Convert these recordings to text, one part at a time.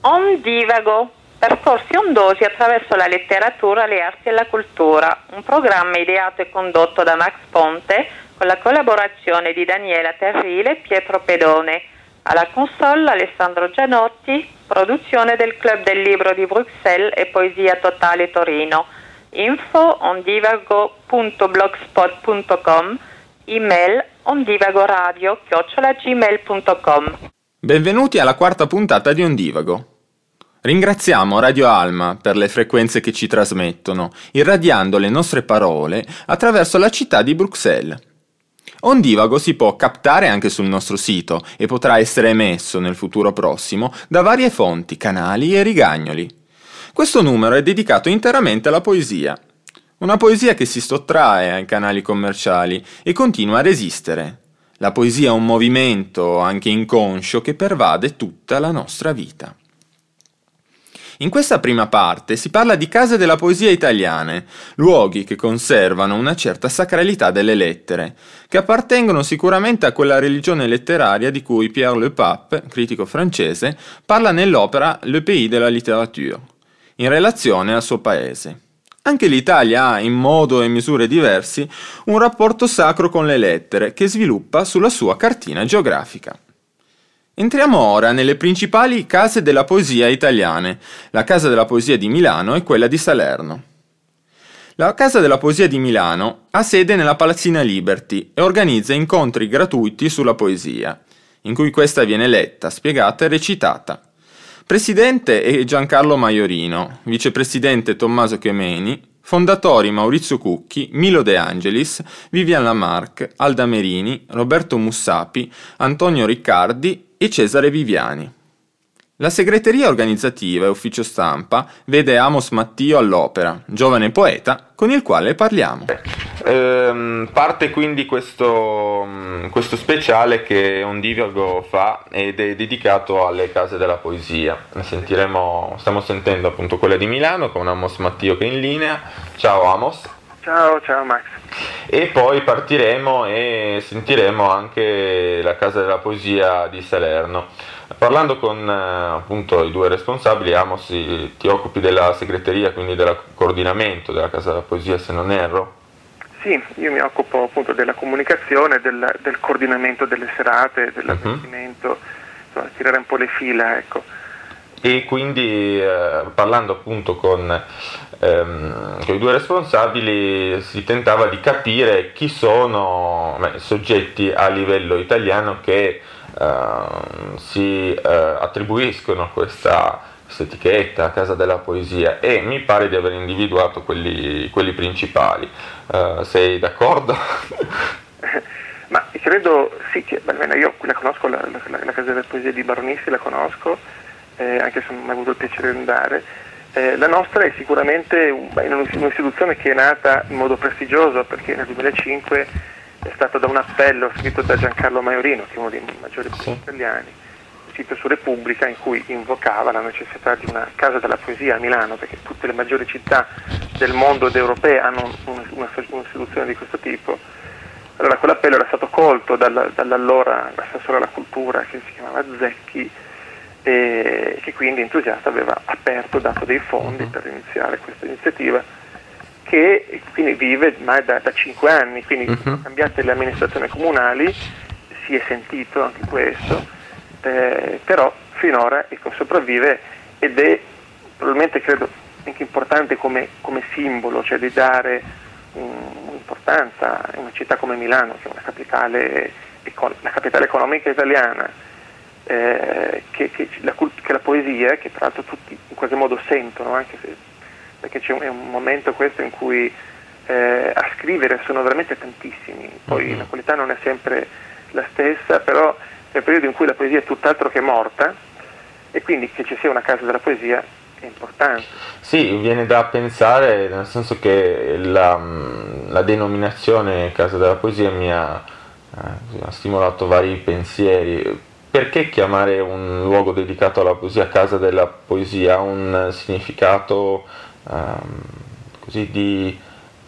Ondivago, percorsi ondosi attraverso la letteratura, le arti e la cultura, un programma ideato e condotto da Max Ponte con la collaborazione di Daniela Terrile e Pietro Pedone. Alla console Alessandro Gianotti, produzione del Club del Libro di Bruxelles e Poesia Totale Torino. Info ondivago.blogspot.com, email ondivagoradio@gmail.com. Benvenuti alla quarta puntata di Ondivago. Ringraziamo Radio Alma per le frequenze che ci trasmettono, irradiando le nostre parole attraverso la città di Bruxelles. Ondivago si può captare anche sul nostro sito e potrà essere emesso nel futuro prossimo da varie fonti, canali e rigagnoli. Questo numero è dedicato interamente alla poesia. Una poesia che si sottrae ai canali commerciali e continua a resistere. La poesia è un movimento, anche inconscio, che pervade tutta la nostra vita. In questa prima parte si parla di case della poesia italiane, luoghi che conservano una certa sacralità delle lettere, che appartengono sicuramente a quella religione letteraria di cui Pierre Le Pape, critico francese, parla nell'opera Le pays de la littérature, in relazione al suo paese. Anche l'Italia ha, in modo e misure diversi, un rapporto sacro con le lettere che sviluppa sulla sua cartina geografica. Entriamo ora nelle principali case della poesia italiane, la Casa della Poesia di Milano e quella di Salerno. La Casa della Poesia di Milano ha sede nella Palazzina Liberty e organizza incontri gratuiti sulla poesia, in cui questa viene letta, spiegata e recitata. Presidente è Giancarlo Maiorino, vicepresidente Tommaso Chemeni, fondatori Maurizio Cucchi, Milo De Angelis, Vivian Lamarck, Alda Merini, Roberto Mussapi, Antonio Riccardi e Cesare Viviani. La segreteria organizzativa e ufficio stampa vede Amos Mattio all'opera, giovane poeta con il quale parliamo. Parte quindi questo speciale che Ondivago fa ed è dedicato alle case della poesia. Stiamo sentendo appunto quella di Milano con Amos Mattio che è in linea. Ciao Amos. Ciao Max. E poi partiremo e sentiremo anche la Casa della Poesia di Salerno. Parlando con appunto i due responsabili, Amos, ti occupi della segreteria, quindi del coordinamento della Casa della Poesia, se non erro? Sì, io mi occupo appunto della comunicazione, del coordinamento delle serate, dell'avvertimento, insomma, tirare un po' le fila, ecco. E quindi parlando appunto con i due responsabili si tentava di capire chi sono soggetti a livello italiano che si attribuiscono questa etichetta Casa della Poesia, e mi pare di aver individuato quelli principali. Sei d'accordo? Ma credo sì, che almeno io la conosco, la Casa della Poesia di Baronissi la conosco, anche se non ho mai avuto il piacere di andare. La nostra è sicuramente un'istituzione che è nata in modo prestigioso, perché nel 2005 è stata da un appello scritto da Giancarlo Maiorino, che è uno dei maggiori poeti italiani, scritto su Repubblica, in cui invocava la necessità di una Casa della Poesia a Milano, perché tutte le maggiori città del mondo ed europee hanno un'istituzione di questo tipo. Allora quell'appello era stato colto dall'allora assessore alla cultura, che si chiamava Zecchi, e che quindi entusiasta aveva dato dei fondi per iniziare questa iniziativa, che quindi vive ormai da 5 anni, quindi sono cambiate le amministrazioni comunali, si è sentito anche questo, però finora sopravvive, ed è probabilmente, credo, anche importante come simbolo, cioè di dare un'importanza a una città come Milano, che è una capitale, la capitale economica italiana, che la poesia, che tra l'altro tutti in qualche modo sentono, anche se, perché è un momento questo in cui a scrivere sono veramente tantissimi, poi la qualità non è sempre la stessa, però è un periodo in cui la poesia è tutt'altro che morta, e quindi che ci sia una Casa della Poesia è importante. Sì, viene da pensare, nel senso che la denominazione Casa della Poesia mi ha stimolato vari pensieri. Perché chiamare un luogo dedicato alla poesia Casa della Poesia? Ha un significato così di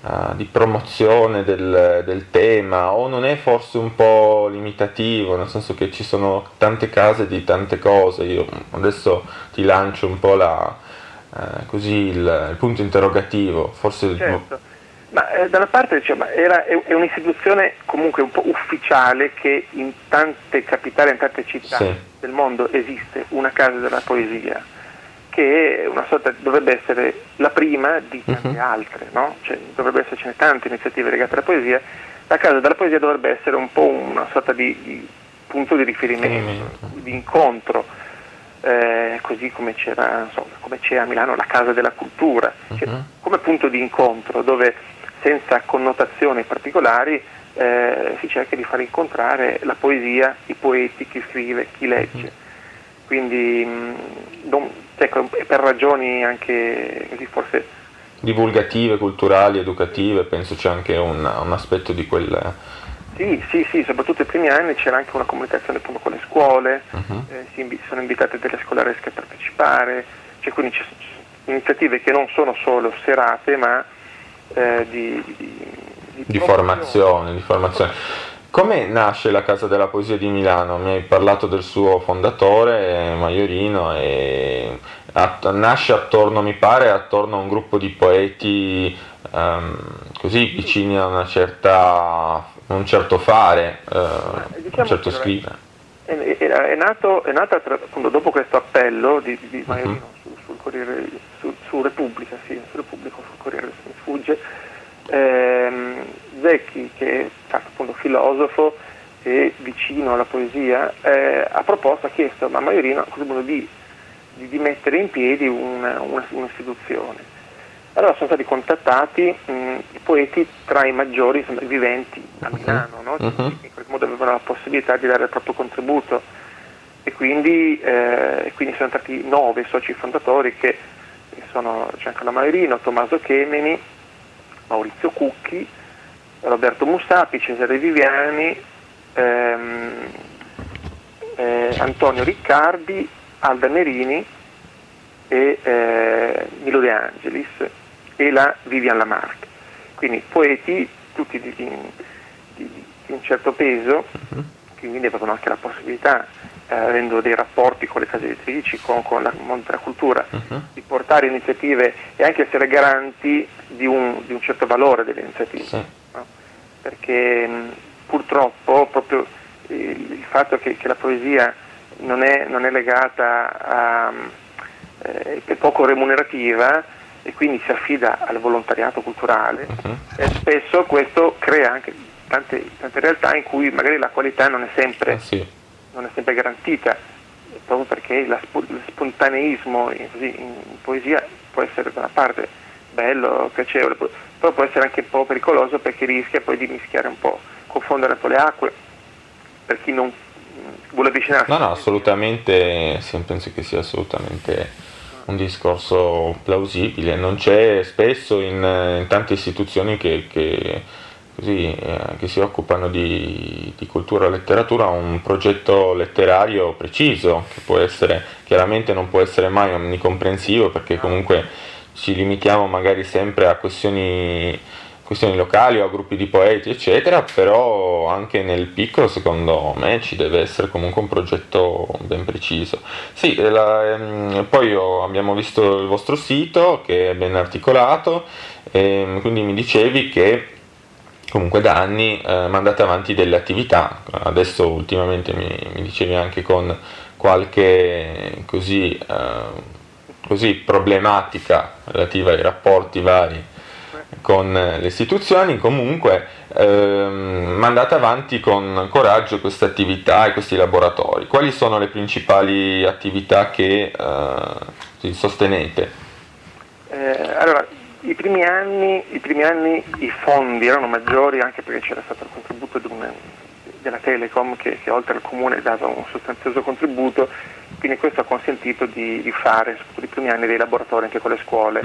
di promozione del tema, o non è forse un po' limitativo, nel senso che ci sono tante case di tante cose? Io adesso ti lancio un po' così il punto interrogativo, forse. Certo. Ma da una parte è un'istituzione comunque un po' ufficiale, che in tante capitali, in tante città del mondo esiste una casa della poesia, che è una sorta, dovrebbe essere la prima di tante altre, no? Cioè, dovrebbe essercene tante iniziative legate alla poesia. La casa della poesia dovrebbe essere un po' una sorta di punto di riferimento, di incontro, così come come c'è a Milano la Casa della Cultura, cioè, come punto di incontro dove, senza connotazioni particolari, si cerca di far incontrare la poesia, i poeti, chi scrive, chi legge. Quindi per ragioni anche così forse divulgative, culturali, educative, penso c'è anche un aspetto di quel. Sì, soprattutto nei primi anni c'era anche una comunicazione appunto con le scuole, sono invitate delle scolaresche a partecipare, cioè, quindi ci sono iniziative che non sono solo serate, ma di formazione. Come nasce la Casa della Poesia di Milano? Mi hai parlato del suo fondatore, Maiorino, e nasce attorno a un gruppo di poeti così vicini a un certo fare, un certo scrivere. È nata appunto dopo questo appello di Maiorino sul Corriere, su Repubblica, sul Corriere mi sfugge. Zecchi, che è stato appunto filosofo e vicino alla poesia, ha chiesto a Maiorino di mettere in piedi un'istituzione. Allora sono stati contattati i poeti tra i maggiori viventi a Milano, no? Che in qualche modo avevano la possibilità di dare il proprio contributo, e quindi sono stati 9 soci fondatori, che sono Giancarlo Maiorino, Tommaso Chemeni, Maurizio Cucchi, Roberto Mussapi, Cesare Viviani, Antonio Riccardi, Alda Nerini e Milo De Angelis e la Vivian Lamarck. Quindi poeti tutti di un certo peso, che quindi avevano anche la possibilità, avendo dei rapporti con le case editrici, con il mondo della cultura, di portare iniziative e anche essere garanti di un certo valore delle iniziative, no? Perché purtroppo proprio il fatto che la poesia non è legata è poco remunerativa, e quindi si affida al volontariato culturale, e spesso questo crea anche tante realtà in cui magari la qualità non è sempre garantita, proprio perché lo spontaneismo in poesia può essere da una parte bello, piacevole, però può essere anche un po' pericoloso, perché rischia poi di mischiare un po', confondere un po' le acque per chi non vuole avvicinarsi. No, assolutamente, penso che sia assolutamente un discorso plausibile. Non c'è spesso in tante istituzioni che si occupano di cultura e letteratura un progetto letterario preciso, che può essere, chiaramente non può essere mai omnicomprensivo, perché comunque ci limitiamo magari sempre a questioni locali o a gruppi di poeti eccetera, però anche nel piccolo secondo me ci deve essere comunque un progetto ben preciso. Poi abbiamo visto il vostro sito, che è ben articolato, e quindi mi dicevi che comunque da anni mandate avanti delle attività. Adesso ultimamente mi dicevi anche con qualche così problematica relativa ai rapporti vari con le istituzioni. Comunque mandate avanti con coraggio queste attività e questi laboratori. Quali sono le principali attività che sostenete? Allora, i primi anni i fondi erano maggiori, anche perché c'era stato il contributo della Telecom, che oltre al comune dava un sostanzioso contributo, quindi questo ha consentito di fare, soprattutto i primi anni, dei laboratori anche con le scuole.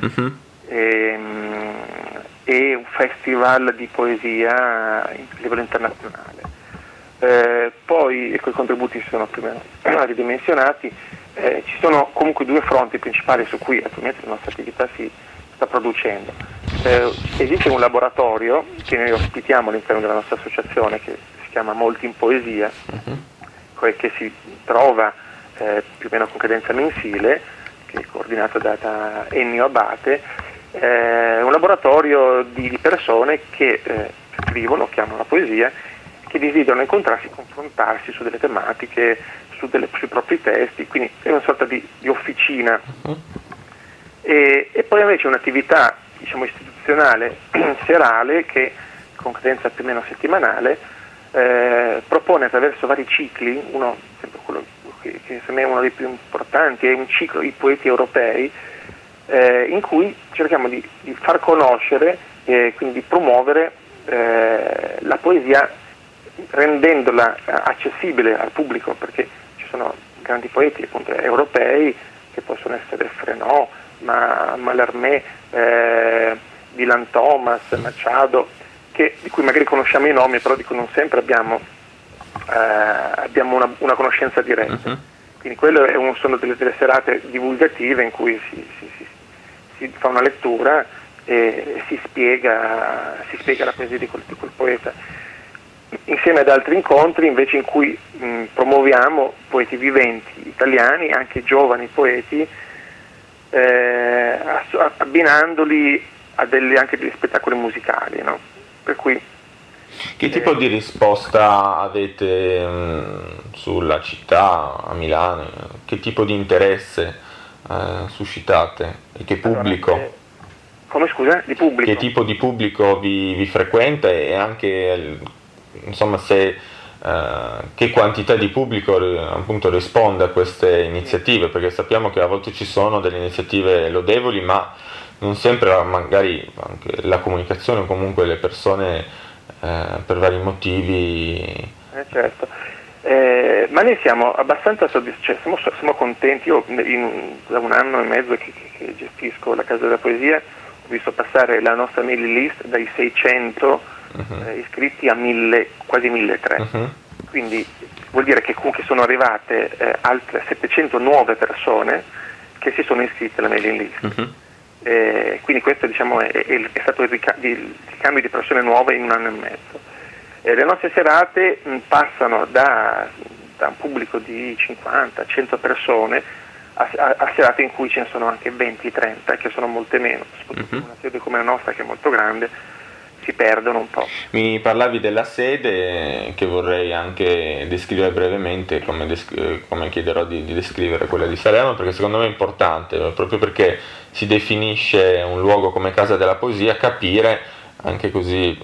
E un festival di poesia a livello internazionale. Poi i contributi si sono più o meno ridimensionati. Ci sono comunque 2 fronti principali su cui attualmente la nostra attività si sta producendo. esiste un laboratorio che noi ospitiamo all'interno della nostra associazione, che si chiama Molti in Poesia, che si trova più o meno con cadenza mensile, che è coordinato da Ennio Abate, un laboratorio di persone che scrivono, chiamano la poesia, che desiderano incontrarsi, confrontarsi su delle tematiche, sui propri testi, quindi è una sorta di officina. E poi invece un'attività, diciamo, istituzionale serale, che con cadenza più o meno settimanale propone attraverso vari cicli, uno, quello che per me è uno dei più importanti, è un ciclo I poeti europei, in cui cerchiamo di far conoscere, quindi di promuovere la poesia, rendendola accessibile al pubblico, perché ci sono grandi poeti appunto europei che possono essere Frenot, Mallarmé, Dylan Thomas, Machado, di cui magari conosciamo i nomi, però di cui non sempre abbiamo una conoscenza diretta. Quindi quello sono delle serate divulgative in cui si fa una lettura e si spiega la poesia di quel poeta, insieme ad altri incontri invece in cui promuoviamo poeti viventi italiani, anche giovani poeti, abbinandoli a anche degli spettacoli musicali, no? Per cui che tipo di risposta avete sulla città, a Milano? Che tipo di interesse suscitate? E che pubblico? Allora, come scusa? Di pubblico? Che tipo di pubblico vi frequenta, e anche insomma se che quantità di pubblico appunto risponde a queste iniziative, perché sappiamo che a volte ci sono delle iniziative lodevoli, ma non sempre magari anche la comunicazione o comunque le persone per vari motivi. Certo, ma noi siamo abbastanza soddisfatti, siamo contenti. Io da 1 anno e mezzo che gestisco la Casa della Poesia ho visto passare la nostra mailing list dai 600 iscritti a 1000, quasi 1300. Quindi vuol dire che comunque sono arrivate altre 700 nuove persone che si sono iscritte alla mailing list. Quindi questo, diciamo, è stato il ricambio di persone nuove in 1 anno e mezzo. Le nostre serate passano da un pubblico di 50-100 persone a serate in cui ce ne sono anche 20-30, che sono molte meno, soprattutto in una sede come la nostra, che è molto grande, si perdono un po'. Mi parlavi della sede, che vorrei anche descrivere brevemente, come chiederò di descrivere quella di Salerno, perché secondo me è importante, proprio perché si definisce un luogo come Casa della Poesia, capire anche così,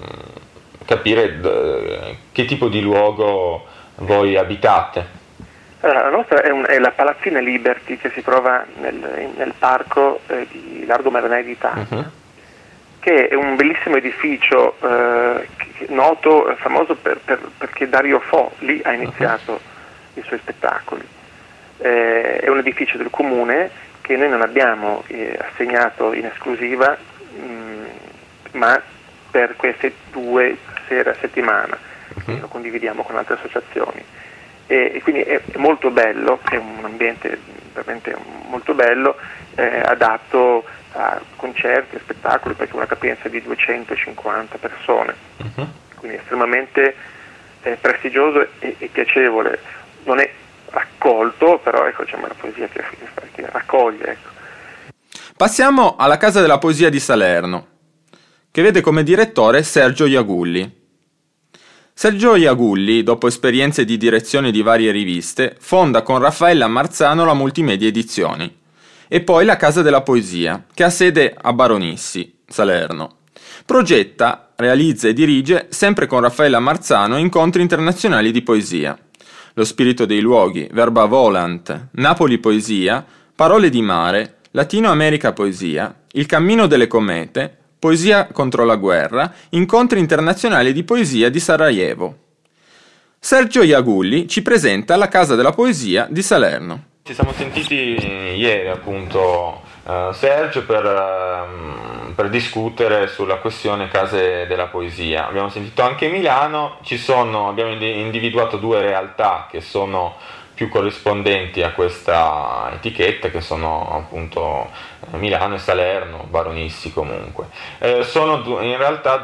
che tipo di luogo voi abitate. Allora, la nostra è la Palazzina Liberty, che si trova nel parco di Largo Marinai d'Italia, che è un bellissimo edificio noto, famoso perché Dario Fo lì ha iniziato i suoi spettacoli. È un edificio del comune che noi non abbiamo assegnato in esclusiva, ma per queste 2 sere a settimana, lo condividiamo con altre associazioni. E quindi è molto bello, è un ambiente veramente molto bello, adatto a concerti e spettacoli, perché è una capienza di 250 persone, quindi estremamente prestigioso e piacevole. Non è raccolto, però ecco, diciamo, la poesia che raccoglie. Ecco. Passiamo alla Casa della Poesia di Salerno, che vede come direttore Sergio Iagulli. Sergio Iagulli, dopo esperienze di direzione di varie riviste, fonda con Raffaella Marzano la Multimedia Edizioni e poi la Casa della Poesia, che ha sede a Baronissi, Salerno. Progetta, realizza e dirige, sempre con Raffaella Marzano, incontri internazionali di poesia. Lo spirito dei luoghi, Verba Volant, Napoli Poesia, Parole di mare, Latino America Poesia, Il cammino delle comete, Poesia contro la guerra, incontri internazionali di poesia di Sarajevo. Sergio Iagulli ci presenta la Casa della Poesia di Salerno. Ci siamo sentiti ieri appunto Sergio per discutere sulla questione Case della Poesia. Abbiamo sentito anche Milano, abbiamo individuato 2 realtà che sono più corrispondenti a questa etichetta, che sono appunto Milano e Salerno, Baronissi comunque. Sono in realtà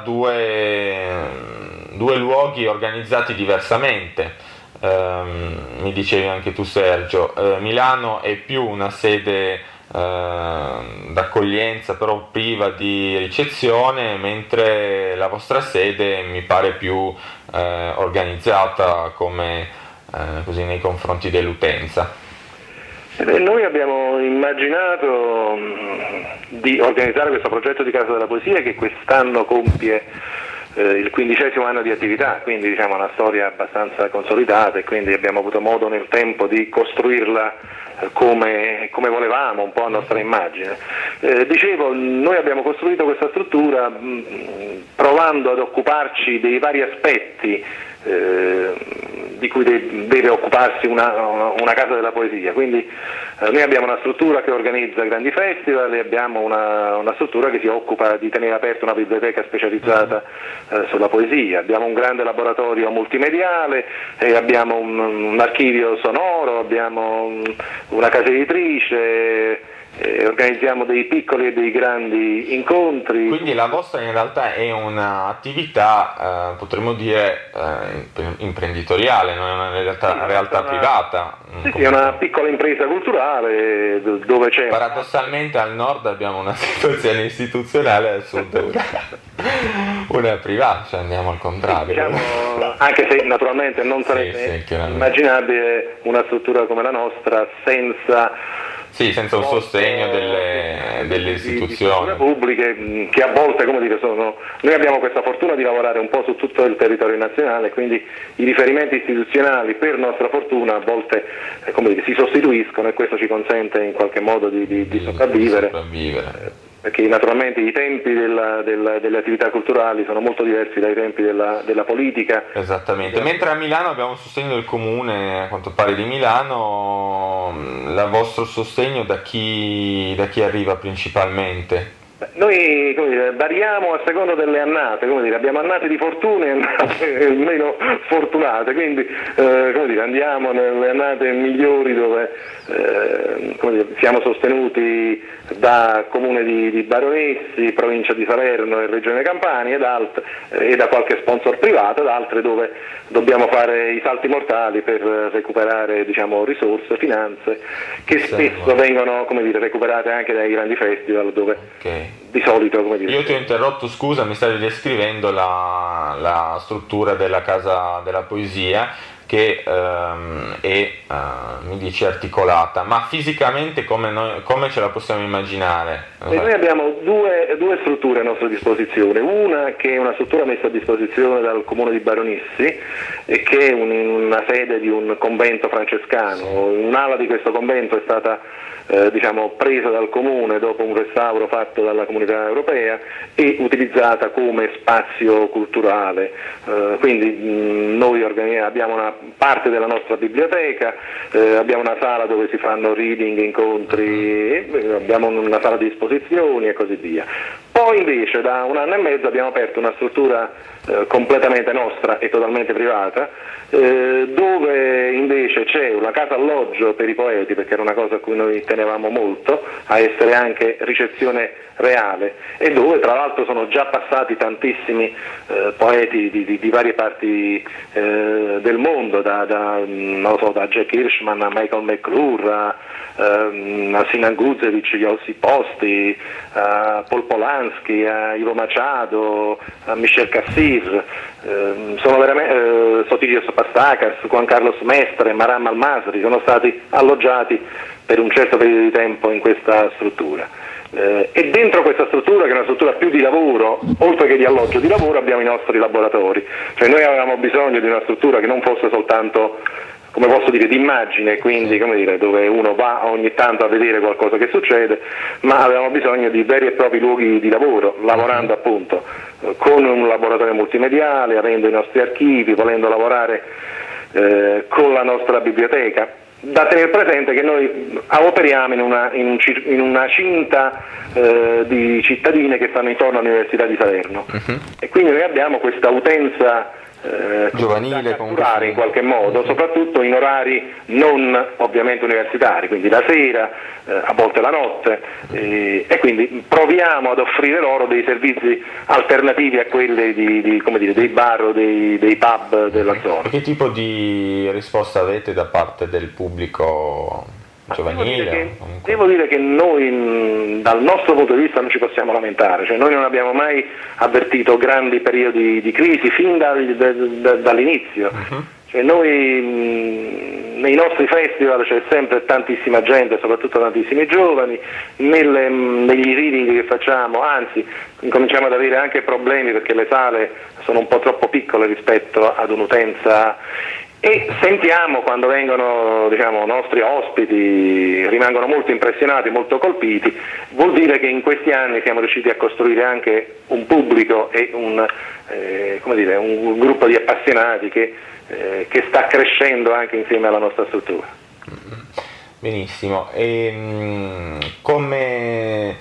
due luoghi organizzati diversamente. Mi dicevi anche tu, Sergio, Milano è più una sede d'accoglienza, però priva di ricezione, mentre la vostra sede mi pare più organizzata come così nei confronti dell'utenza. Noi abbiamo immaginato di organizzare questo progetto di Casa della Poesia, che quest'anno compie il 15° anno di attività, quindi diciamo una storia abbastanza consolidata, e quindi abbiamo avuto modo nel tempo di costruirla come volevamo, un po' a nostra immagine. Dicevo, noi abbiamo costruito questa struttura provando ad occuparci dei vari aspetti di cui deve occuparsi una casa della poesia. Quindi noi abbiamo una struttura che organizza grandi festival, e abbiamo una struttura che si occupa di tenere aperta una biblioteca specializzata sulla poesia, abbiamo un grande laboratorio multimediale, abbiamo un archivio sonoro, abbiamo una casa editrice, organizziamo dei piccoli e dei grandi incontri. Quindi la vostra in realtà è un'attività, potremmo dire, imprenditoriale, non è una realtà privata. Sì, è una piccola impresa culturale dove c'è... Paradossalmente al nord abbiamo una situazione istituzionale, al sud una privata, cioè andiamo al contrario. Diciamo, anche se naturalmente non sarebbe immaginabile una struttura come la nostra senza un sostegno delle istituzioni pubbliche, che a volte, come dire, noi abbiamo questa fortuna di lavorare un po' su tutto il territorio nazionale, quindi i riferimenti istituzionali, per nostra fortuna, a volte si sostituiscono, e questo ci consente in qualche modo di sopravvivere. Perché naturalmente i tempi delle attività culturali sono molto diversi dai tempi della politica. Esattamente, mentre a Milano abbiamo il sostegno del comune, a quanto pare, di Milano. Il vostro sostegno da chi arriva principalmente? Noi variamo a seconda delle annate, abbiamo annate di fortuna e annate meno fortunate, quindi andiamo nelle annate migliori dove siamo sostenuti da Comune di Baronissi, Provincia di Salerno e Regione Campania, e da qualche sponsor privato, ed altre dove dobbiamo fare i salti mortali per recuperare risorse, finanze, che spesso vengono recuperate anche dai grandi festival, dove di solito Io ti ho interrotto, scusa, mi stavi descrivendo la struttura della Casa della Poesia, che mi dici articolata, ma fisicamente come ce la possiamo immaginare? Noi abbiamo due strutture a nostra disposizione, una che è una struttura messa a disposizione dal Comune di Baronissi, e che è una sede di un convento francescano. Un'ala di questo convento è stata presa dal Comune dopo un restauro fatto dalla Comunità Europea e utilizzata come spazio culturale. Quindi noi abbiamo una parte della nostra biblioteca, abbiamo una sala dove si fanno reading, incontri, abbiamo una sala di esposizioni e così via. Poi invece da 1 anno e mezzo abbiamo aperto una struttura completamente nostra e totalmente privata, dove invece c'è una casa alloggio per i poeti, perché era una cosa a cui noi tenevamo molto, a essere anche ricezione reale, e dove tra l'altro sono già passati tantissimi poeti di varie parti del mondo, da Jack Hirschman a Michael McClure, a Sinan Guzevic, Josip Posti, a Paul Polanski, a Ivo Machado, a Michel Cassis, sono veramente Sotirios Pastakas, Juan Carlos Mestre, Maram Almasri, sono stati alloggiati per un certo periodo di tempo in questa struttura. E dentro questa struttura, che è una struttura più di lavoro, oltre che di alloggio di lavoro, abbiamo i nostri laboratori. Cioè noi avevamo bisogno di una struttura che non fosse soltanto, come posso dire, di immagine, quindi dove uno va ogni tanto a vedere qualcosa che succede, ma avevamo bisogno di veri e propri luoghi di lavoro, lavorando appunto con un laboratorio multimediale, avendo i nostri archivi, volendo lavorare con la nostra biblioteca. Da tenere presente che noi operiamo in una cinta di cittadine che stanno intorno all'Università di Salerno, e quindi noi abbiamo questa utenza giovanile, da catturare in qualche modo, soprattutto in orari non ovviamente universitari, quindi la sera, a volte la notte, e quindi proviamo ad offrire loro dei servizi alternativi a quelli come dire, dei bar o dei pub della zona. Che tipo di risposta avete da parte del pubblico giovanile? Devo dire che noi dal nostro punto di vista non ci possiamo lamentare, cioè noi non abbiamo mai avvertito grandi periodi di crisi fin dall'inizio. Cioè noi nei nostri festival c'è sempre tantissima gente, soprattutto tantissimi giovani, negli reading che facciamo, anzi incominciamo ad avere anche problemi perché le sale sono un po' troppo piccole rispetto ad un'utenza, e sentiamo quando vengono nostri ospiti, rimangono molto impressionati, molto colpiti. Vuol dire che in questi anni siamo riusciti a costruire anche un pubblico e un gruppo di appassionati che sta crescendo anche insieme alla nostra struttura. Benissimo, e come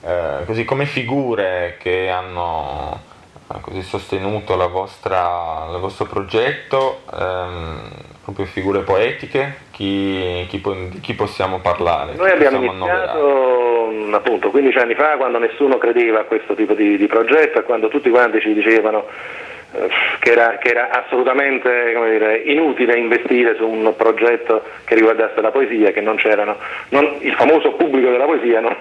figure che hanno così sostenuto il vostro progetto, proprio figure poetiche, di chi possiamo parlare? Noi abbiamo iniziato appunto 15 anni fa, quando nessuno credeva a questo tipo di progetto e quando tutti quanti ci dicevano che era assolutamente inutile investire su un progetto che riguardasse la poesia, che non c'erano, il famoso pubblico della poesia, no?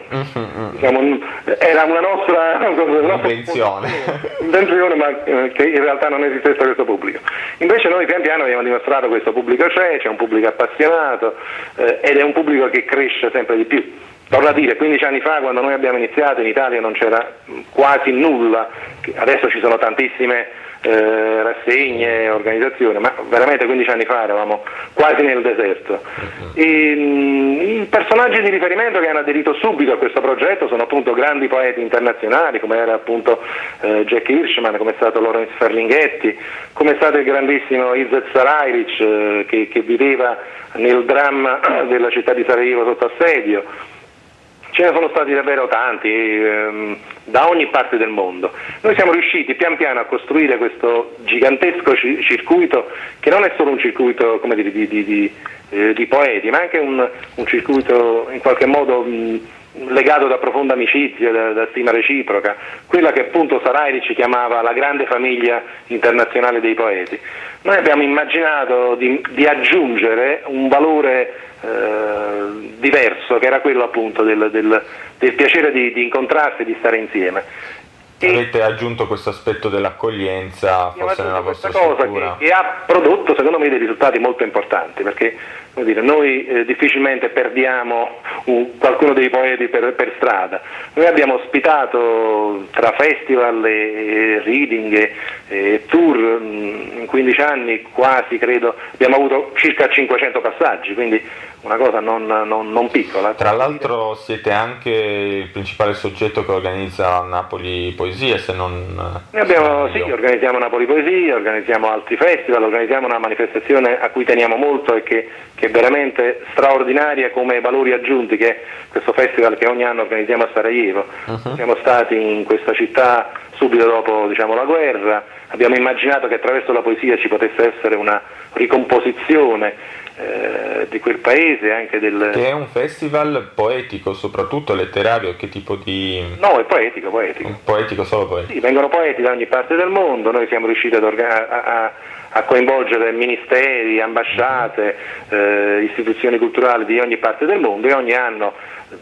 Era una nostra invenzione, ma che in realtà non esistesse questo pubblico. Invece noi pian piano abbiamo dimostrato che questo pubblico c'è un pubblico appassionato, ed è un pubblico che cresce sempre di più. Torno a dire, 15 anni fa, quando noi abbiamo iniziato, in Italia non c'era quasi nulla, adesso ci sono tantissime rassegne, organizzazioni, ma veramente 15 anni fa eravamo quasi nel deserto. I personaggi di riferimento che hanno aderito subito a questo progetto sono appunto grandi poeti internazionali, come era appunto Jack Hirschman, come è stato Lawrence Ferlinghetti, come è stato il grandissimo Izzet Sarajlic, che viveva nel dramma della città di Sarajevo sotto assedio. Ce ne sono stati davvero tanti, da ogni parte del mondo. Noi siamo riusciti pian piano a costruire questo gigantesco circuito, che non è solo un circuito di poeti, ma anche un circuito in qualche modo legato da profonda amicizia, da stima reciproca, quella che appunto Sarajlic chiamava la grande famiglia internazionale dei poeti. Noi abbiamo immaginato di aggiungere un valore diverso, che era quello appunto del piacere di incontrarsi e di stare insieme. Avete aggiunto questo aspetto dell'accoglienza forse nella vostra struttura, che ha prodotto secondo me dei risultati molto importanti, perché noi difficilmente perdiamo qualcuno dei poeti per strada. Noi abbiamo ospitato tra festival e reading e tour in 15 anni quasi, credo, abbiamo avuto circa 500 passaggi, quindi una cosa non piccola. Tra l'altro siete anche il principale soggetto che organizza Napoli Poesie, se non... organizziamo Napoli Poesie, organizziamo altri festival, organizziamo una manifestazione a cui teniamo molto e che è veramente straordinaria come valori aggiunti, che è questo festival che ogni anno organizziamo a Sarajevo. Siamo stati in questa città subito dopo la guerra, abbiamo immaginato che attraverso la poesia ci potesse essere una ricomposizione di quel paese, anche Che è un festival poetico, soprattutto letterario, che tipo di... No, è poetico. Poetico, solo poetico. Sì, vengono poeti da ogni parte del mondo, noi siamo riusciti a coinvolgere ministeri, ambasciate, istituzioni culturali di ogni parte del mondo, e ogni anno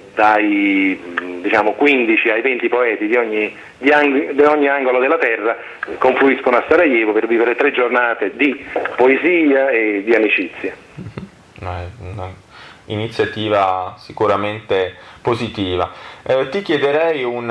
dai 15 ai 20 poeti di ogni angolo della terra confluiscono a Sarajevo per vivere 3 giornate di poesia e di amicizia. Una iniziativa sicuramente positiva. Ti chiederei in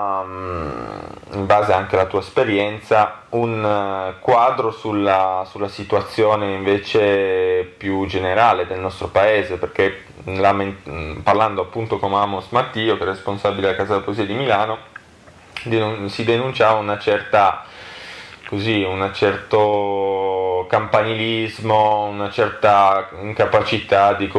base anche alla tua esperienza, un quadro sulla situazione invece più generale del nostro paese, perché parlando appunto con Amos Mattio, che è responsabile della Casa della Poesia di Milano, si denunciava un certo campanilismo, una certa incapacità di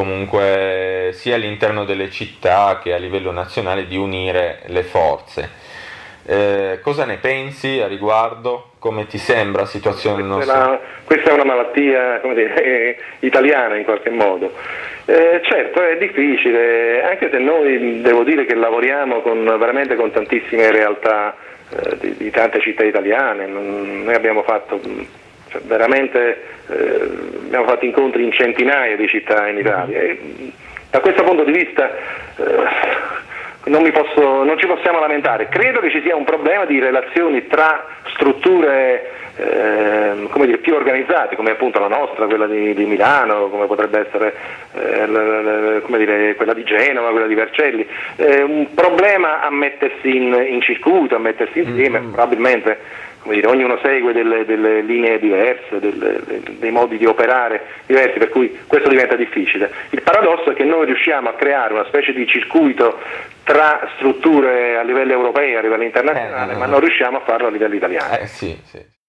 comunque sia all'interno delle città che a livello nazionale di unire le forze. Cosa ne pensi a riguardo? Come ti sembra la situazione del nostro? Questa è una malattia, come dire, italiana in qualche modo. Certo, è difficile, anche se noi devo dire che lavoriamo veramente con tantissime realtà di tante città italiane. Noi abbiamo fatto abbiamo fatto incontri in centinaia di città in Italia. E da questo punto di vista non ci possiamo lamentare. Credo che ci sia un problema di relazioni tra strutture più organizzate, come appunto la nostra, quella di Milano, come potrebbe essere quella di Genova, quella di Vercelli. Un problema a mettersi in circuito, a mettersi insieme, probabilmente. Ognuno segue delle linee diverse, dei modi di operare diversi, per cui questo diventa difficile. Il paradosso è che noi riusciamo a creare una specie di circuito tra strutture a livello europeo, a livello internazionale, ma non riusciamo a farlo a livello italiano. Sì.